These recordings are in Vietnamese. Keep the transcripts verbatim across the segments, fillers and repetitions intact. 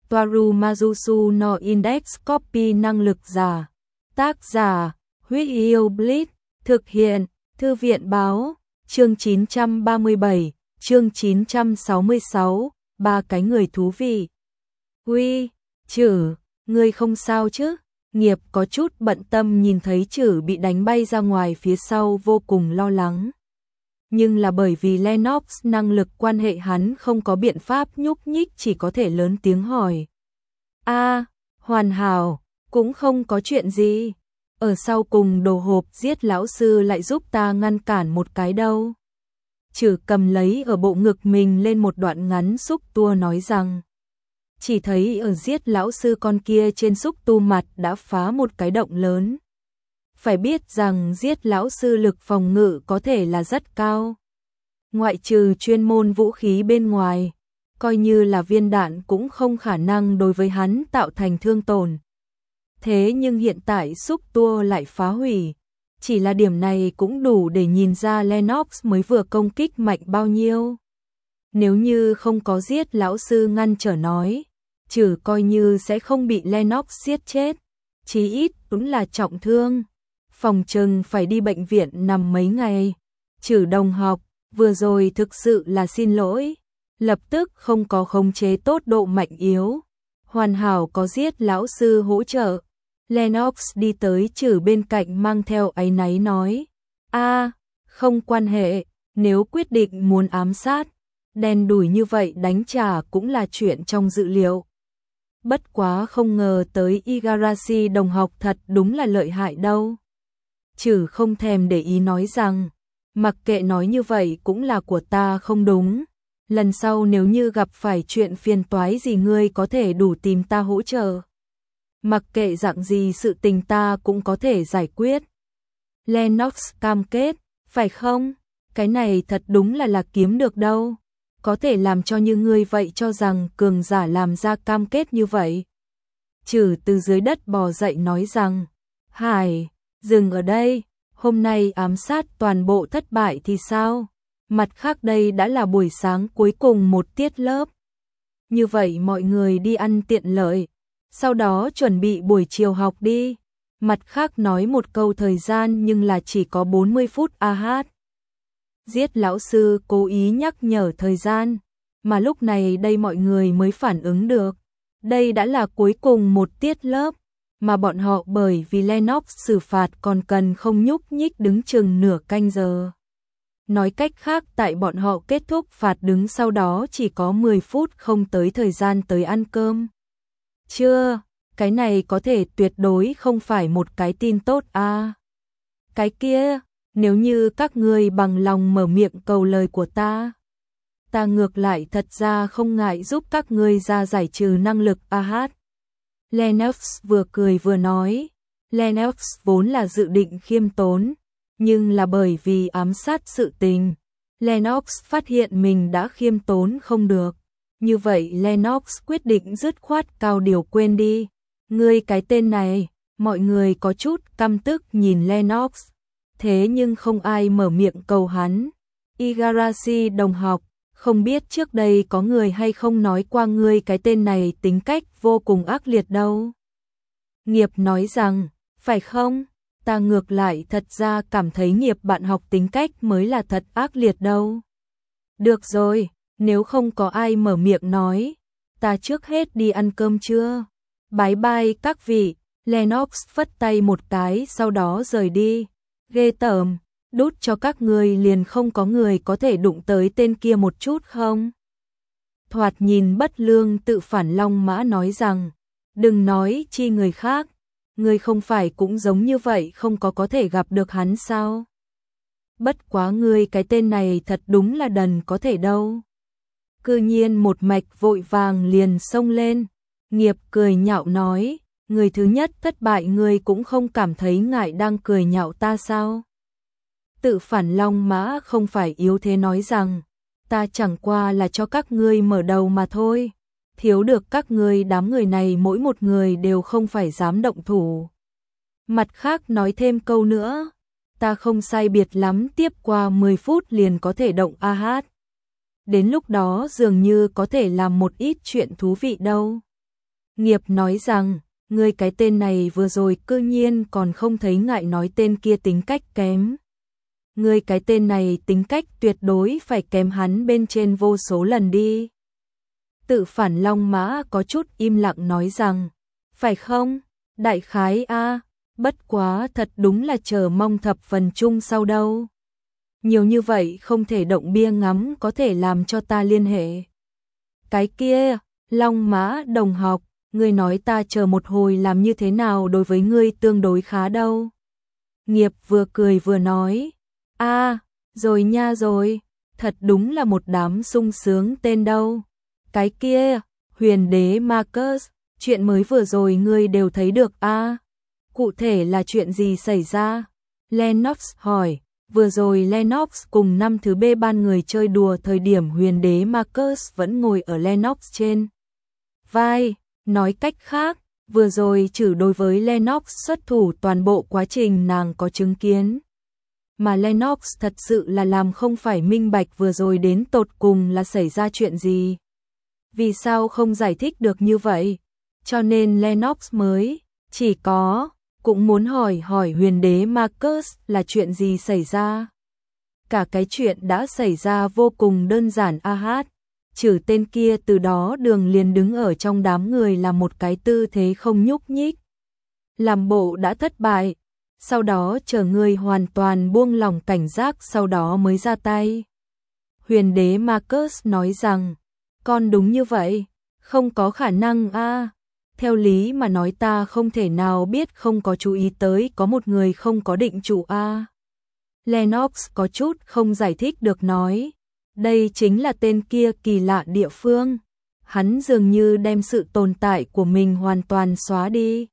Toaru Majusu no Index Copy năng lực giả. Tác giả, Huyết Yêu Blitz, thực hiện, Thư viện báo, chương chín trăm ba mươi bảy, chương chín trăm sáu mươi sáu, ba cái người thú vị. Uy, Chử, ngươi không sao chứ? Nghiệp có chút bận tâm nhìn thấy Chử bị đánh bay ra ngoài phía sau vô cùng lo lắng. Nhưng là bởi vì Lennox năng lực quan hệ hắn không có biện pháp nhúc nhích, chỉ có thể lớn tiếng hỏi. A, hoàn hảo, cũng không có chuyện gì. Ở sau cùng đồ hộp giết lão sư lại giúp ta ngăn cản một cái đâu. Chử cầm lấy ở bộ ngực mình lên một đoạn ngắn xúc tua nói rằng. Chỉ thấy ở giết lão sư con kia trên xúc tu mặt đã phá một cái động lớn. Phải biết rằng giết lão sư lực phòng ngự có thể là rất cao. Ngoại trừ chuyên môn vũ khí bên ngoài, coi như là viên đạn cũng không khả năng đối với hắn tạo thành thương tổn. Thế nhưng hiện tại xúc tua lại phá hủy. Chỉ là điểm này cũng đủ để nhìn ra Lennox mới vừa công kích mạnh bao nhiêu. Nếu như không có giết lão sư ngăn trở nói, Chử coi như sẽ không bị Lennox giết chết. Chí ít cũng là trọng thương. Phòng trừng phải đi bệnh viện nằm mấy ngày. Chử đồng học, vừa rồi thực sự là xin lỗi. Lập tức không có khống chế tốt độ mạnh yếu. Hoàn hảo có giết lão sư hỗ trợ. Lennox đi tới Chử bên cạnh mang theo áy náy nói. A, không quan hệ, nếu quyết định muốn ám sát, đen đủi như vậy đánh trả cũng là chuyện trong dự liệu. Bất quá không ngờ tới Igarashi đồng học thật đúng là lợi hại đâu. Chử không thèm để ý nói rằng, mặc kệ nói như vậy cũng là của ta không đúng. Lần sau nếu như gặp phải chuyện phiền toái gì ngươi có thể đủ tìm ta hỗ trợ. Mặc kệ dạng gì sự tình ta cũng có thể giải quyết. Lennox cam kết, phải không? Cái này thật đúng là là kiếm được đâu. Có thể làm cho như ngươi vậy cho rằng cường giả làm ra cam kết như vậy. Chử từ dưới đất bò dậy nói rằng, Hải, dừng ở đây, hôm nay ám sát toàn bộ thất bại thì sao? Mặt khác đây đã là buổi sáng cuối cùng một tiết lớp. Như vậy mọi người đi ăn tiện lợi, sau đó chuẩn bị buổi chiều học đi. Mặt khác nói một câu thời gian nhưng là chỉ có bốn mươi phút a hát. Giết lão sư cố ý nhắc nhở thời gian, mà lúc này đây mọi người mới phản ứng được. Đây đã là cuối cùng một tiết lớp, mà bọn họ bởi vì Lennox xử phạt còn cần không nhúc nhích đứng chừng nửa canh giờ. Nói cách khác tại bọn họ kết thúc phạt đứng sau đó chỉ có mười phút không tới thời gian tới ăn cơm. Chưa, cái này có thể tuyệt đối không phải một cái tin tốt a. À. Cái kia, nếu như các ngươi bằng lòng mở miệng cầu lời của ta, ta ngược lại thật ra không ngại giúp các ngươi ra giải trừ năng lực a hát. Lennox vừa cười vừa nói, Lennox vốn là dự định khiêm tốn, nhưng là bởi vì ám sát sự tình, Lennox phát hiện mình đã khiêm tốn không được. Như vậy Lennox quyết định dứt khoát cao điều quên đi. Ngươi cái tên này, mọi người có chút căm tức nhìn Lennox. Thế nhưng không ai mở miệng cầu hắn. Igarashi đồng học, không biết trước đây có người hay không nói qua ngươi cái tên này tính cách vô cùng ác liệt đâu. Nghiệp nói rằng, phải không? Ta ngược lại thật ra cảm thấy Nghiệp bạn học tính cách mới là thật ác liệt đâu. Được rồi, nếu không có ai mở miệng nói, ta trước hết đi ăn cơm trưa. Bye bye các vị. Lennox phất tay một cái sau đó rời đi. Ghê tởm, đút cho các người liền không có người có thể đụng tới tên kia một chút không? Thoạt nhìn bất lương tự phản Long Mã nói rằng, đừng nói chi người khác, người không phải cũng giống như vậy không có có thể gặp được hắn sao? Bất quá ngươi cái tên này thật đúng là đần có thể đâu. Cư nhiên một mạch vội vàng liền xông lên. Nghiệp cười nhạo nói, người thứ nhất thất bại ngươi cũng không cảm thấy ngại đang cười nhạo ta sao? Tự phản Long Mã không phải yếu thế nói rằng, ta chẳng qua là cho các ngươi mở đầu mà thôi. Thiếu được các ngươi đám người này mỗi một người đều không phải dám động thủ. Mặt khác nói thêm câu nữa, ta không sai biệt lắm tiếp qua mười phút liền có thể động a hát. Đến lúc đó dường như có thể làm một ít chuyện thú vị đâu. Nghiệp nói rằng, ngươi cái tên này vừa rồi cư nhiên còn không thấy ngại nói tên kia tính cách kém. Ngươi cái tên này tính cách tuyệt đối phải kém hắn bên trên vô số lần đi. Tự phản Long Mã có chút im lặng nói rằng, phải không, đại khái a, bất quá thật đúng là chờ mong thập phần chung sau đâu. Nhiều như vậy không thể động bia ngắm có thể làm cho ta liên hệ. Cái kia, Long Mã đồng học, ngươi nói ta chờ một hồi làm như thế nào đối với ngươi tương đối khá đâu. Nghiệp vừa cười vừa nói, a, rồi nha rồi, thật đúng là một đám sung sướng tên đâu. Cái kia, huyền đế Marcus, chuyện mới vừa rồi ngươi đều thấy được a. Cụ thể là chuyện gì xảy ra? Lennox hỏi, vừa rồi Lennox cùng năm thứ B ban người chơi đùa thời điểm huyền đế Marcus vẫn ngồi ở Lennox trên vai, nói cách khác, vừa rồi trừ đối với Lennox xuất thủ toàn bộ quá trình nàng có chứng kiến. Mà Lennox thật sự là làm không phải minh bạch vừa rồi đến tột cùng là xảy ra chuyện gì. Vì sao không giải thích được như vậy? Cho nên Lennox mới chỉ có cũng muốn hỏi hỏi huyền đế Marcus là chuyện gì xảy ra. Cả cái chuyện đã xảy ra vô cùng đơn giản a hát. Trừ tên kia từ đó đường liền đứng ở trong đám người là một cái tư thế không nhúc nhích. Làm bộ đã thất bại. Sau đó chờ người hoàn toàn buông lòng cảnh giác sau đó mới ra tay. Huyền đế Marcus nói rằng, con đúng như vậy, không có khả năng a. Theo lý mà nói ta không thể nào biết không có chú ý tới có một người không có định chủ a. Lennox có chút không giải thích được nói, đây chính là tên kia kỳ lạ địa phương. Hắn dường như đem sự tồn tại của mình hoàn toàn xóa đi.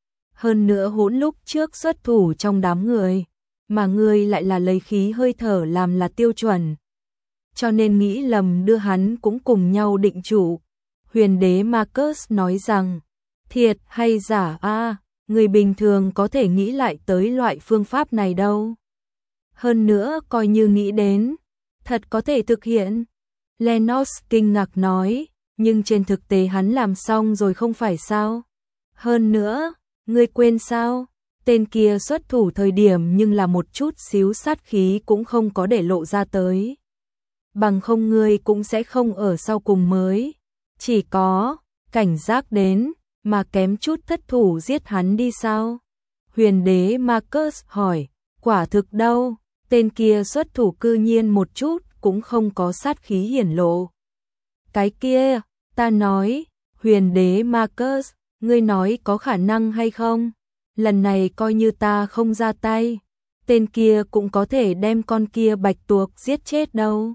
Hơn nữa hỗn lúc trước xuất thủ trong đám người, mà người lại là lấy khí hơi thở làm là tiêu chuẩn. Cho nên nghĩ lầm đưa hắn cũng cùng nhau định chủ. Huyền đế Marcus nói rằng, thiệt hay giả a, người bình thường có thể nghĩ lại tới loại phương pháp này đâu. Hơn nữa coi như nghĩ đến, thật có thể thực hiện. Lennox kinh ngạc nói, nhưng trên thực tế hắn làm xong rồi không phải sao. Hơn nữa, ngươi quên sao, tên kia xuất thủ thời điểm nhưng là một chút xíu sát khí cũng không có để lộ ra tới. Bằng không ngươi cũng sẽ không ở sau cùng mới. Chỉ có, cảnh giác đến, mà kém chút thất thủ giết hắn đi sao? Huyền đế Marcus hỏi, quả thực đâu, tên kia xuất thủ cư nhiên một chút cũng không có sát khí hiển lộ. Cái kia, ta nói, huyền đế Marcus, ngươi nói có khả năng hay không? Lần này coi như ta không ra tay, tên kia cũng có thể đem con kia bạch tuộc giết chết đâu.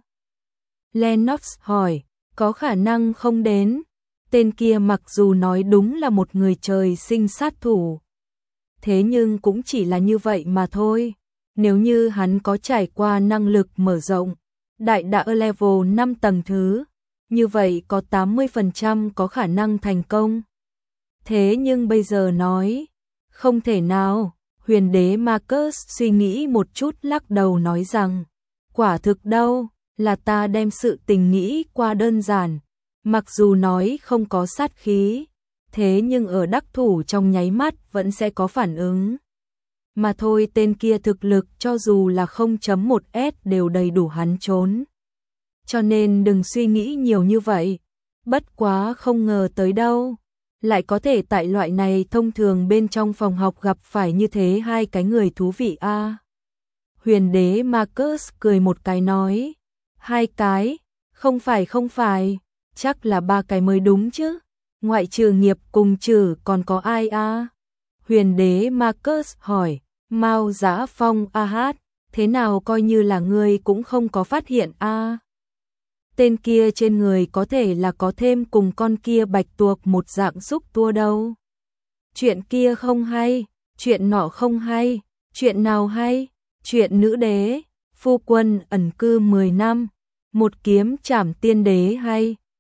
Lennox hỏi, có khả năng không đến? Tên kia mặc dù nói đúng là một người trời sinh sát thủ, thế nhưng cũng chỉ là như vậy mà thôi. Nếu như hắn có trải qua năng lực mở rộng, đại đã ở level năm tầng thứ, như vậy có tám mươi phần trăm có khả năng thành công. Thế nhưng bây giờ nói, không thể nào. Huyền đế Marcus suy nghĩ một chút lắc đầu nói rằng, quả thực đâu, là ta đem sự tình nghĩ qua đơn giản. Mặc dù nói không có sát khí, thế nhưng ở đắc thủ trong nháy mắt vẫn sẽ có phản ứng. Mà thôi, tên kia thực lực cho dù là không chấm một S đều đầy đủ hắn trốn. Cho nên đừng suy nghĩ nhiều như vậy. Bất quá không ngờ tới đâu, lại có thể tại loại này thông thường bên trong phòng học gặp phải như thế hai cái người thú vị a. À. Huyền đế Marcus cười một cái nói, hai cái, không phải không phải, chắc là ba cái mới đúng chứ, ngoại trừ Nghiệp cùng Trử còn có ai a? À? Huyền đế Marcus hỏi, Mao Dã Phong a hát, thế nào coi như là ngươi cũng không có phát hiện a? À? Tên kia trên người có thể là có thêm cùng con kia bạch tuộc một dạng xúc tua đâu. Chuyện kia không hay, chuyện nọ không hay, chuyện nào hay, chuyện nữ đế, phu quân ẩn cư mười năm, một kiếm trảm tiên đế hay,